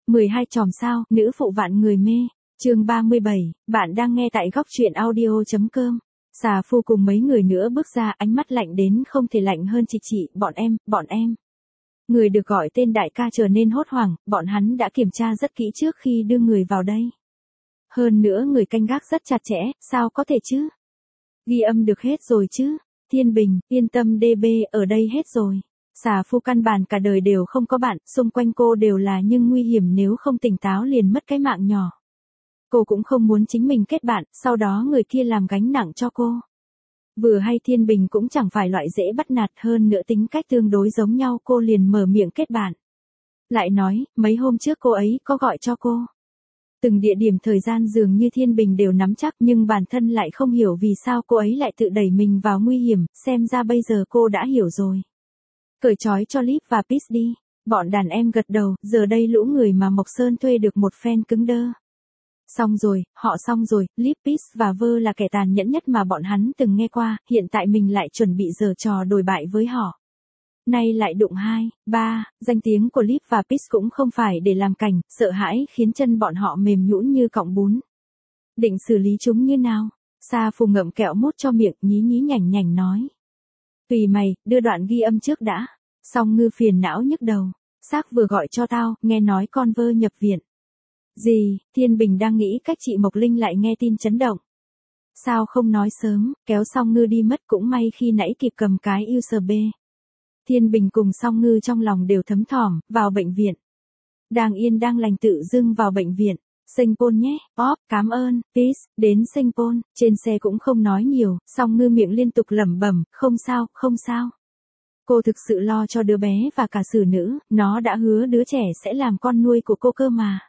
12 chòm sao, nữ phụ vạn người mê. Chương 37, bạn đang nghe tại góc truyện audio.com. Xà Phu cùng mấy người nữa bước ra, ánh mắt lạnh đến không thể lạnh hơn. Chị, bọn em. Người được gọi tên đại ca trở nên hốt hoảng, bọn hắn đã kiểm tra rất kỹ trước khi đưa người vào đây. Hơn nữa người canh gác rất chặt chẽ, sao có thể chứ? Ghi âm được hết rồi chứ? Thiên Bình, yên tâm DB, ở đây hết rồi. Xà Phu căn bản cả đời đều không có bạn, xung quanh cô đều là nhưng nguy hiểm, nếu không tỉnh táo liền mất cái mạng nhỏ. Cô cũng không muốn chính mình kết bạn, sau đó người kia làm gánh nặng cho cô. Vừa hay Thiên Bình cũng chẳng phải loại dễ bắt nạt, hơn nữa tính cách tương đối giống nhau, cô liền mở miệng kết bạn. Lại nói, mấy hôm trước cô ấy có gọi cho cô. Từng địa điểm thời gian dường như Thiên Bình đều nắm chắc, nhưng bản thân lại không hiểu vì sao cô ấy lại tự đẩy mình vào nguy hiểm, xem ra bây giờ cô đã hiểu rồi. Cởi trói cho Lip và Peace đi. Bọn đàn em gật đầu, giờ đây lũ người mà Mộc Sơn thuê được một phen cứng đơ. Xong rồi, họ xong rồi, Lip, Peace và Vơ là kẻ tàn nhẫn nhất mà bọn hắn từng nghe qua, hiện tại mình lại chuẩn bị giở trò đồi bại với họ. Nay lại đụng 2, 3, danh tiếng của Lip và Peace cũng không phải để làm cảnh, sợ hãi khiến chân bọn họ mềm nhũn như cọng bún. Định xử lý chúng như nào? Xà Phu ngậm kẹo mút cho miệng, nhí nhí nhảnh nhảnh nói. Tùy mày, đưa đoạn ghi âm trước đã. Song Ngư phiền não nhức đầu. Xác vừa gọi cho tao, nghe nói con Vơ nhập viện. Gì? Thiên Bình đang nghĩ cách chị Mộc Linh lại nghe tin chấn động. Sao không nói sớm, kéo Song Ngư đi mất, cũng may khi nãy kịp cầm cái USB. Thiên Bình cùng Song Ngư trong lòng đều thấm thỏm, vào bệnh viện. Đang yên đang lành tự dưng vào bệnh viện. Singapore nhé, cảm ơn, Peace, đến Singapore, trên xe cũng không nói nhiều, Song Ngư miệng liên tục lẩm bẩm, không sao. Cô thực sự lo cho đứa bé và cả Sử Nữ, nó đã hứa đứa trẻ sẽ làm con nuôi của cô cơ mà.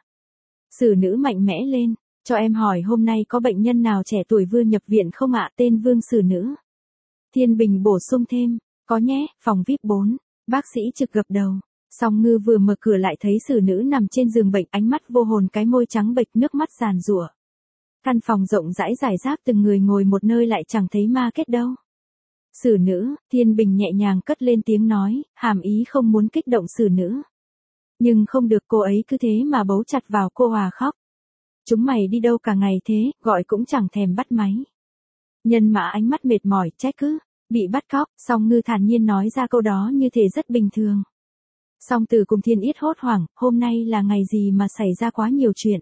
Sử Nữ mạnh mẽ lên, cho em hỏi hôm nay có bệnh nhân nào trẻ tuổi vừa nhập viện không ạ? Tên Vương Sử Nữ. Thiên Bình bổ sung thêm, có nhé, phòng VIP 4, bác sĩ trực gật đầu. Song Ngư vừa mở cửa lại thấy Sử Nữ nằm trên giường bệnh, ánh mắt vô hồn, cái môi trắng bệch, nước mắt giàn giụa. Căn phòng rộng rãi rải rác từng người ngồi một nơi, lại chẳng thấy ma kết đâu. Sử Nữ, Thiên Bình nhẹ nhàng cất lên tiếng nói, hàm ý không muốn kích động Sử Nữ. Nhưng không được, cô ấy cứ thế mà bấu chặt vào cô Hòa khóc. Chúng mày đi đâu cả ngày thế, gọi cũng chẳng thèm bắt máy. Nhân Mã ánh mắt mệt mỏi, trách cứ, bị bắt cóc. Song Ngư thản nhiên nói ra câu đó như thể rất bình thường. Song Từ cùng Thiên Yết hốt hoảng, hôm nay là ngày gì mà xảy ra quá nhiều chuyện.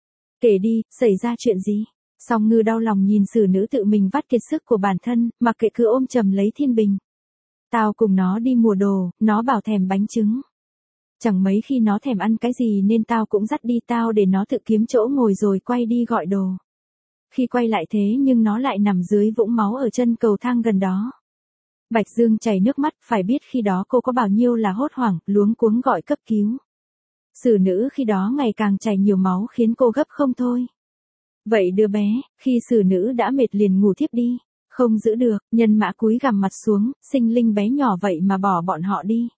Kể đi, xảy ra chuyện gì? Song Ngư đau lòng nhìn Sử Nữ tự mình vắt kiệt sức của bản thân, mặc kệ cứ ôm chầm lấy Thiên Bình. Tao cùng nó đi mua đồ, nó bảo thèm bánh trứng. Chẳng mấy khi nó thèm ăn cái gì nên tao cũng dắt đi, tao để nó tự kiếm chỗ ngồi rồi quay đi gọi đồ. Khi quay lại thế nhưng nó lại nằm dưới vũng máu ở chân cầu thang gần đó. Bạch Dương chảy nước mắt, phải biết khi đó cô có bao nhiêu là hốt hoảng, luống cuống gọi cấp cứu. Sử Nữ khi đó ngày càng chảy nhiều máu khiến cô gấp không thôi. Vậy đứa bé, khi Sử Nữ đã mệt liền ngủ thiếp đi, không giữ được, Nhân Mã cúi gằm mặt xuống, sinh linh bé nhỏ vậy mà bỏ bọn họ đi.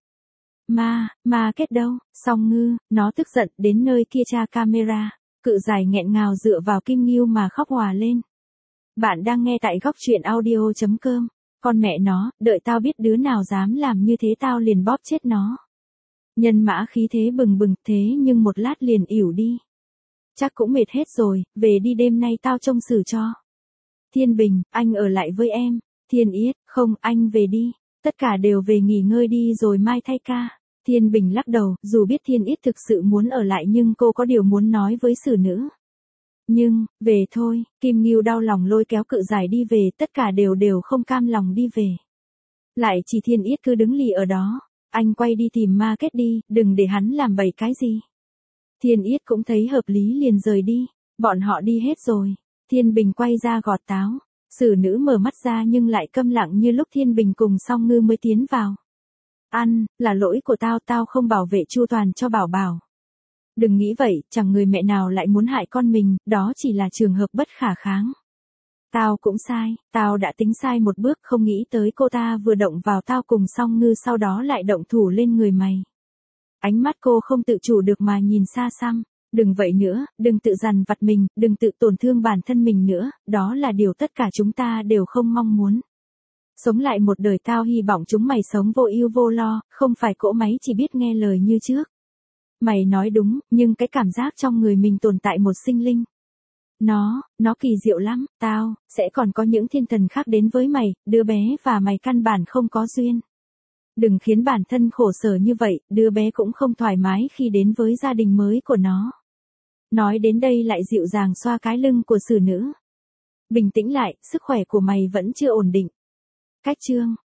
Ma kết đâu? Song Ngư, nó tức giận đến nơi kia tra camera, cự dài nghẹn ngào dựa vào kim ngưu mà khóc hòa lên. Bạn đang nghe tại góc truyện audio.com. Con mẹ nó, đợi tao biết đứa nào dám làm như thế tao liền bóp chết nó. Nhân Mã khí thế bừng bừng, thế nhưng một lát liền ỉu đi. Chắc cũng mệt hết rồi, về đi, đêm nay tao trông xử cho. Thiên Bình, anh ở lại với em. Thiên Yết, không, anh về đi. Tất cả đều về nghỉ ngơi đi rồi mai thay ca. Thiên Bình lắc đầu, dù biết Thiên Yết thực sự muốn ở lại nhưng cô có điều muốn nói với Sử Nữ. Nhưng, về thôi, Kim Ngưu đau lòng lôi kéo cự giải đi về, tất cả đều không cam lòng đi về. Lại chỉ Thiên Yết cứ đứng lì ở đó, anh quay đi tìm ma kết đi, đừng để hắn làm bậy cái gì. Thiên Yết cũng thấy hợp lý liền rời đi, bọn họ đi hết rồi. Thiên Bình quay ra gọt táo, Sử Nữ mở mắt ra nhưng lại câm lặng như lúc Thiên Bình cùng Song Ngư mới tiến vào. Ăn, là lỗi của tao không bảo vệ chu toàn cho Bảo Bảo. Đừng nghĩ vậy, chẳng người mẹ nào lại muốn hại con mình, đó chỉ là trường hợp bất khả kháng. Tao cũng sai, tao đã tính sai một bước, không nghĩ tới cô ta vừa động vào tao cùng Song Ngư sau đó lại động thủ lên người mày. Ánh mắt cô không tự chủ được mà nhìn xa xăm. Đừng vậy nữa, đừng tự dằn vặt mình, đừng tự tổn thương bản thân mình nữa, đó là điều tất cả chúng ta đều không mong muốn. Sống lại một đời, tao hy vọng chúng mày sống vô ưu vô lo, không phải cỗ máy chỉ biết nghe lời như trước. Mày nói đúng, nhưng cái cảm giác trong người mình tồn tại một sinh linh. Nó kỳ diệu lắm, sẽ còn có những thiên thần khác đến với mày, đứa bé và mày căn bản không có duyên. Đừng khiến bản thân khổ sở như vậy, đứa bé cũng không thoải mái khi đến với gia đình mới của nó. Nói đến đây lại dịu dàng xoa cái lưng của xử nữ. Bình tĩnh lại, sức khỏe của mày vẫn chưa ổn định. Cách chương